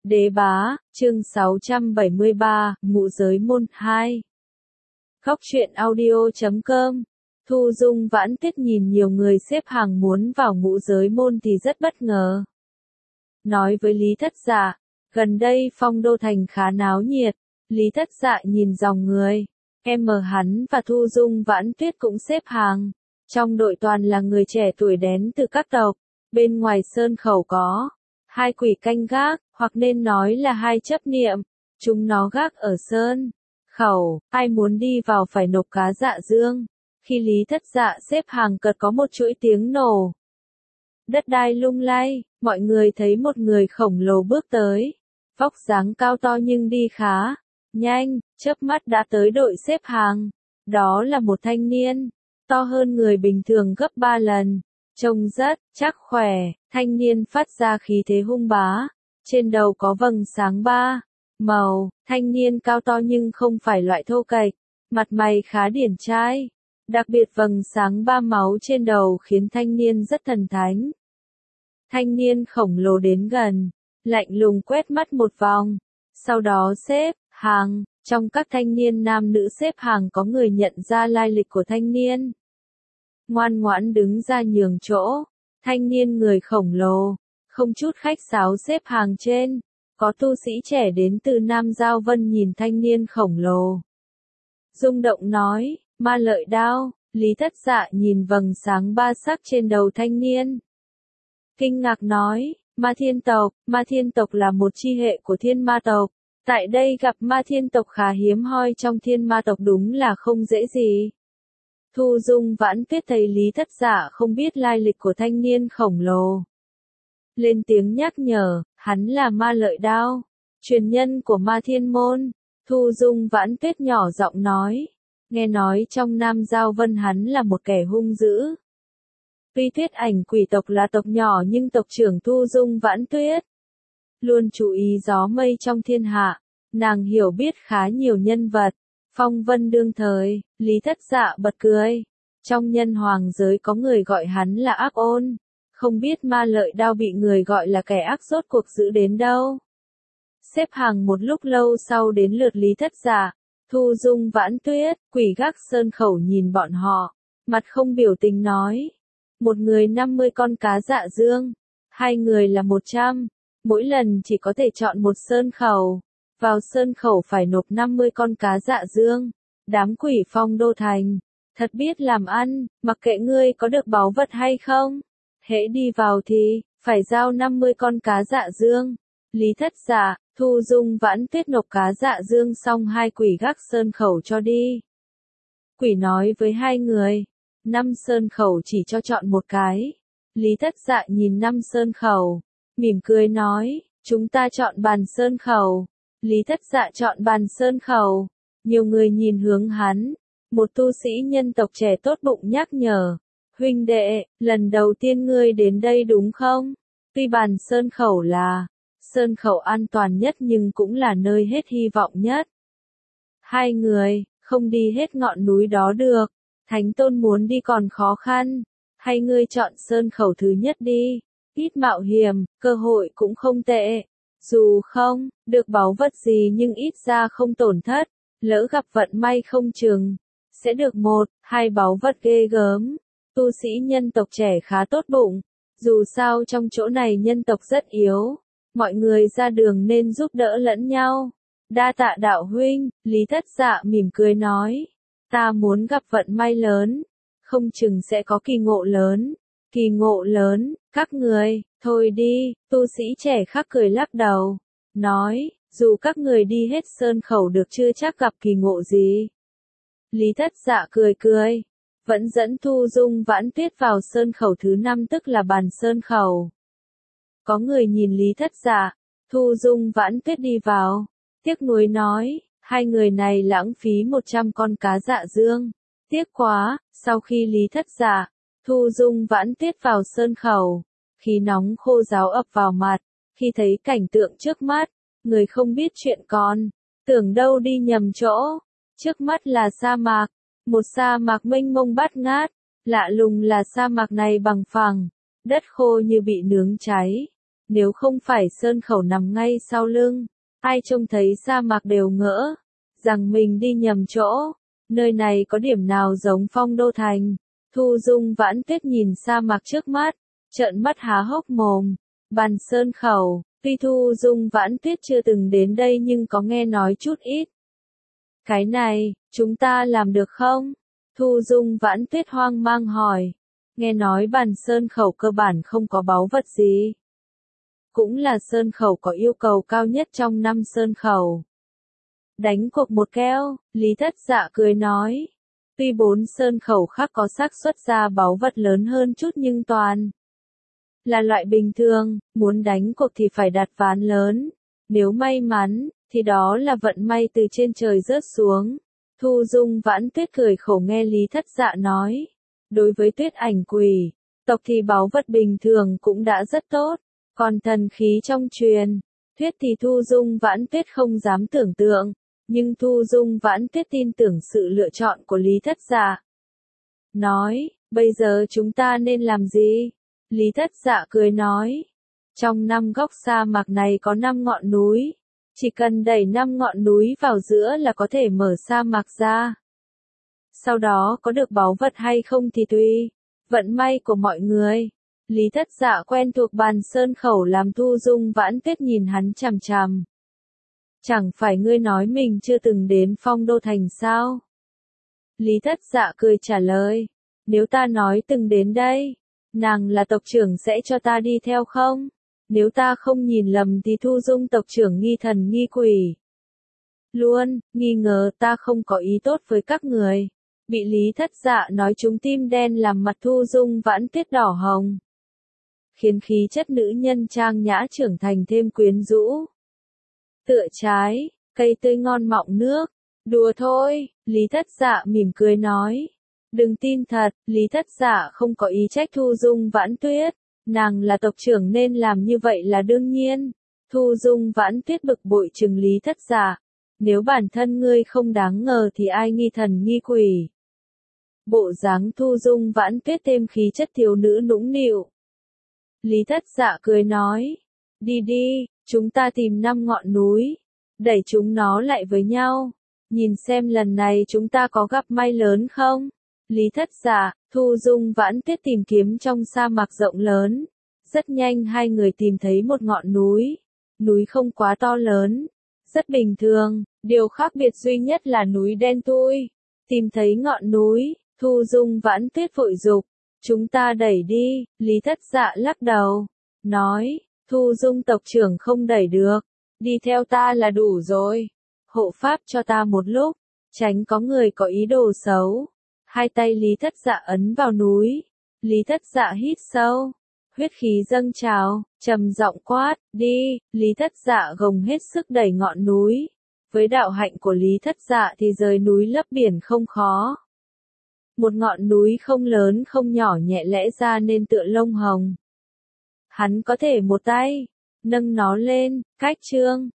Đế bá, chương 673, Ngũ giới môn 2. Góc truyện audio.com. Thu Dung Vãn Tiết nhìn nhiều người xếp hàng muốn vào ngũ giới môn thì rất bất ngờ. Nói với Lý Thất Dạ, gần đây phong đô thành khá náo nhiệt. Lý Thất Dạ nhìn dòng người, hắn và Thu Dung Vãn Tuyết cũng xếp hàng. Trong đội toàn là người trẻ tuổi đến từ các tộc. Bên ngoài sơn khẩu có hai quỷ canh gác, hoặc nên nói là hai chấp niệm. Chúng nó gác ở sơn khẩu, ai muốn đi vào phải nộp cá dạ dương. Khi Lý Thất Dạ xếp hàng chợt có một chuỗi tiếng nổ. Đất đai lung lay, mọi người thấy một người khổng lồ bước tới. Vóc dáng cao to nhưng đi khá nhanh, chớp mắt đã tới đội xếp hàng. Đó là một thanh niên, to hơn người bình thường gấp 3 lần. Trông rất chắc khỏe, thanh niên phát ra khí thế hung bá. Trên đầu có vầng sáng 3 màu, thanh niên cao to nhưng không phải loại thô kệch, mặt mày khá điển trai. Đặc biệt vầng sáng 3 máu trên đầu khiến thanh niên rất thần thánh. Thanh niên khổng lồ đến gần, lạnh lùng quét mắt một vòng, sau đó xếp hàng. Trong các thanh niên nam nữ xếp hàng có người nhận ra lai lịch của thanh niên, ngoan ngoãn đứng ra nhường chỗ. Thanh niên người khổng lồ, không chút khách sáo xếp hàng trên. Có tu sĩ trẻ đến từ Nam Giao Vân nhìn thanh niên khổng lồ, rung động nói, ma lợi đao. Lý Thất Dạ nhìn vầng sáng 3 sắc trên đầu thanh niên, kinh ngạc nói, ma thiên tộc là một chi hệ của thiên ma tộc. Tại đây gặp ma thiên tộc khá hiếm hoi trong thiên ma tộc, đúng là không dễ gì. Thu Dung Vãn Tuyết thấy Lý Thất Dạ không biết lai lịch của thanh niên khổng lồ, lên tiếng nhắc nhở, hắn là ma lợi đao, truyền nhân của ma thiên môn. Thu Dung Vãn Tuyết nhỏ giọng nói, nghe nói trong Nam Giao Vân hắn là một kẻ hung dữ. Tuy Tuyết Ảnh quỷ tộc là tộc nhỏ nhưng tộc trưởng Thu Dung Vãn Tuyết luôn chú ý gió mây trong thiên hạ, nàng hiểu biết khá nhiều nhân vật. Phong vân đương thời, Lý Thất Dạ bật cười. Trong nhân hoàng giới có người gọi hắn là ác ôn, không biết ma lợi đao bị người gọi là kẻ ác rốt cuộc giữ đến đâu. Xếp hàng một lúc lâu sau đến lượt Lý Thất Dạ. Thu Dung Vãn Tuyết, quỷ gác sơn khẩu nhìn bọn họ, mặt không biểu tình nói, một người 50 con cá dạ dương, hai người là 100, mỗi lần chỉ có thể chọn một sơn khẩu. Vào sơn khẩu phải nộp 50 con cá dạ dương. Đám quỷ phong đô thành, thật biết làm ăn, mặc kệ ngươi có được báu vật hay không. Hễ đi vào thì, phải giao 50 con cá dạ dương. Lý Thất Dạ, Thu Dung Vãn Tuyết nộp cá dạ dương xong hai quỷ gác sơn khẩu cho đi. Quỷ nói với hai người, 5 sơn khẩu chỉ cho chọn một cái. Lý Thất Dạ nhìn 5 sơn khẩu, mỉm cười nói, chúng ta chọn bàn sơn khẩu. Lý Thất Dạ chọn bàn sơn khẩu. Nhiều người nhìn hướng hắn. Một tu sĩ nhân tộc trẻ tốt bụng nhắc nhở, huynh đệ, lần đầu tiên ngươi đến đây đúng không? Tuy bàn sơn khẩu là sơn khẩu an toàn nhất nhưng cũng là nơi hết hy vọng nhất. Hai người, không đi hết ngọn núi đó được. Thánh tôn muốn đi còn khó khăn. Hay ngươi chọn sơn khẩu thứ nhất đi. Ít mạo hiểm, cơ hội cũng không tệ. Dù không được báu vật gì nhưng ít ra không tổn thất. Lỡ gặp vận may không chừng sẽ được 1, 2 báu vật ghê gớm. Tu sĩ nhân tộc trẻ khá tốt bụng. Dù sao trong chỗ này nhân tộc rất yếu, mọi người ra đường nên giúp đỡ lẫn nhau. Đa tạ đạo huynh. Lý Thất Dạ mỉm cười nói, ta muốn gặp vận may lớn, không chừng sẽ có kỳ ngộ lớn. Kỳ ngộ lớn, các người, thôi đi. Tu sĩ trẻ khác cười lắc đầu, nói, dù các người đi hết sơn khẩu được chưa chắc gặp kỳ ngộ gì. Lý Thất Dạ cười cười, vẫn dẫn Thu Dung Vãn Tuyết vào sơn khẩu thứ 5 tức là bàn sơn khẩu. Có người nhìn Lý Thất Dạ, Thu Dung Vãn Tuyết đi vào, tiếc nuối nói, hai người này lãng phí 100 con cá dạ dương. Tiếc quá. Sau khi Lý Thất Dạ, Thu Dung Vãn Tuyết vào sơn khẩu, khí nóng khô ráo ập vào mặt. Khi thấy cảnh tượng trước mắt, người không biết chuyện còn tưởng đâu đi nhầm chỗ. Trước mắt là sa mạc, một sa mạc mênh mông bát ngát. Lạ lùng là sa mạc này bằng phẳng, đất khô như bị nướng cháy. Nếu không phải sơn khẩu nằm ngay sau lưng, ai trông thấy sa mạc đều ngỡ rằng mình đi nhầm chỗ. Nơi này có điểm nào giống Phong Đô Thành? Thu Dung Vãn Tuyết nhìn sa mạc trước mắt, trợn mắt há hốc mồm. Bàn sơn khẩu, tuy Thu Dung Vãn Tuyết chưa từng đến đây nhưng có nghe nói chút ít. Cái này, chúng ta làm được không? Thu Dung Vãn Tuyết hoang mang hỏi. Nghe nói bàn sơn khẩu cơ bản không có báu vật gì. Cũng là sơn khẩu có yêu cầu cao nhất trong 5 sơn khẩu. Đánh cuộc một keo, Lý Thất Dạ cười nói. Tuy 4 sơn khẩu khác có xác suất ra báu vật lớn hơn chút nhưng toàn là loại bình thường, muốn đánh cuộc thì phải đặt ván lớn. Nếu may mắn, thì đó là vận may từ trên trời rớt xuống. Thu Dung Vãn Tuyết cười khổ nghe Lý Thất Dạ nói. Đối với Tuyết Ảnh Quỷ tộc thì báu vật bình thường cũng đã rất tốt. Còn thần khí trong truyền thuyết thì Thu Dung Vãn Tuyết không dám tưởng tượng. Nhưng Thu Dung Vãn Tuyết tin tưởng sự lựa chọn của Lý Thất Dạ. Nói, bây giờ chúng ta nên làm gì? Lý Thất Dạ cười nói. Trong 5 góc sa mạc này có 5 ngọn núi. Chỉ cần đẩy 5 ngọn núi vào giữa là có thể mở sa mạc ra. Sau đó có được báu vật hay không thì tùy vận may của mọi người. Lý Thất Dạ quen thuộc bàn sơn khẩu làm Thu Dung Vãn Tuyết nhìn hắn chằm chằm. Chẳng phải ngươi nói mình chưa từng đến Phong Đô Thành sao? Lý Thất Dạ cười trả lời. Nếu ta nói từng đến đây, nàng là tộc trưởng sẽ cho ta đi theo không? Nếu ta không nhìn lầm thì Thu Dung tộc trưởng nghi thần nghi quỷ. Luôn, nghi ngờ ta không có ý tốt với các người. Bị Lý Thất Dạ nói trúng tim đen làm mặt Thu Dung Vãn Tuyết đỏ hồng. Khiến khí chất nữ nhân trang nhã trưởng thành thêm quyến rũ. Tựa trái, cây tươi ngon mọng nước. Đùa thôi, Lý Thất Dạ mỉm cười nói. Đừng tin thật, Lý Thất Dạ không có ý trách Thu Dung Vãn Tuyết. Nàng là tộc trưởng nên làm như vậy là đương nhiên. Thu Dung Vãn Tuyết bực bội trừng Lý Thất Dạ. Nếu bản thân ngươi không đáng ngờ thì ai nghi thần nghi quỷ. Bộ dáng Thu Dung Vãn Tuyết thêm khí chất thiếu nữ nũng nịu. Lý Thất Dạ cười nói. Đi đi, chúng ta tìm 5 ngọn núi. Đẩy chúng nó lại với nhau. Nhìn xem lần này chúng ta có gặp may lớn không? Lý Thất Dạ, Thu Dung Vãn Tuyết tìm kiếm trong sa mạc rộng lớn. Rất nhanh hai người tìm thấy một ngọn núi. Núi không quá to lớn. Rất bình thường, điều khác biệt duy nhất là núi đen thui. Tìm thấy ngọn núi, Thu Dung Vãn Tuyết vội dục. Chúng ta đẩy đi, Lý Thất Dạ lắc đầu. Nói, Thu Dung tộc trưởng không đẩy được. Đi theo ta là đủ rồi. Hộ pháp cho ta một lúc, tránh có người có ý đồ xấu. Hai tay Lý Thất Dạ ấn vào núi. Lý Thất Dạ hít sâu. Huyết khí dâng trào, trầm giọng quát, đi, Lý Thất Dạ gồng hết sức đẩy ngọn núi. Với đạo hạnh của Lý Thất Dạ thì rời núi lấp biển không khó. Một ngọn núi không lớn không nhỏ nhẹ lẽ ra nên tựa lông hồng. Hắn có thể một tay nâng nó lên, cách chương